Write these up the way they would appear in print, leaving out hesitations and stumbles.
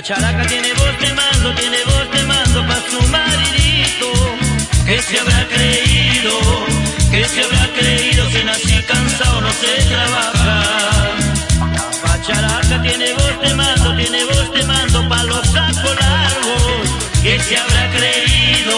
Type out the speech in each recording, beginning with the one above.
pacharaca tiene voz de mando pa' su maridito. Que se habrá creído que nací cansado, no sé trabajar. La pacharaca tiene voz de mando pa' los sacos largos. Que se habrá creído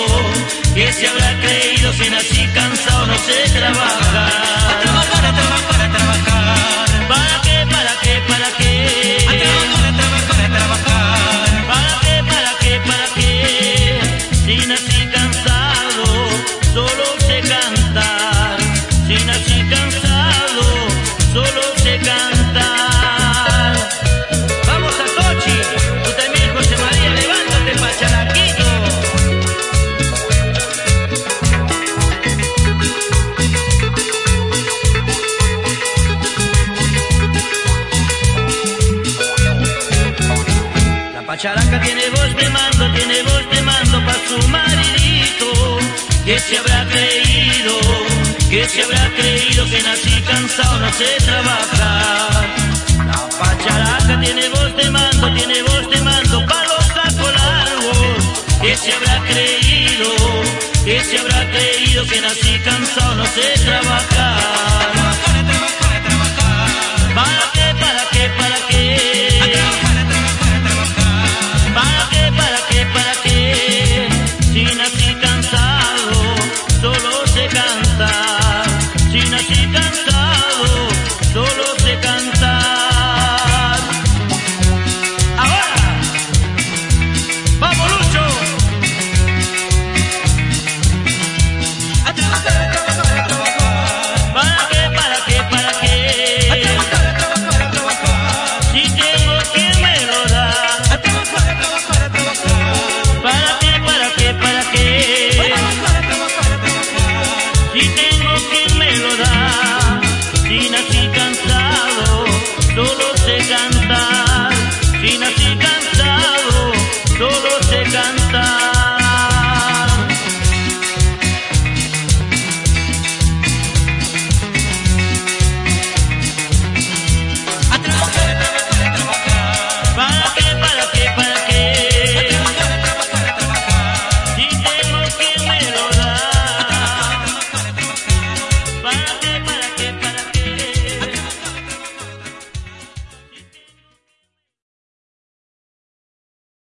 que nací cansado, no sé trabajar. A trabajar, a trabajar, a trabajar. ¿Para qué? ¿Para qué? ¿Para qué? A trabajar, a trabajar, a trabajar. ¿Para qué? ¿Para qué? ¿Para qué? Si nací cansado, solo sé cantar. Si nací cansado, solo sé cantar. Vamos a Sochi, tú también, José María, levántate, pacharaquito. La pacharaca tiene voz de mando pa' su maridito. Que se habrá creído que nací cansado, no sé trabajar. La pacharaca tiene voz de mando pa' los sacos largos. Que se habrá creído que nací cansado, no sé trabajar.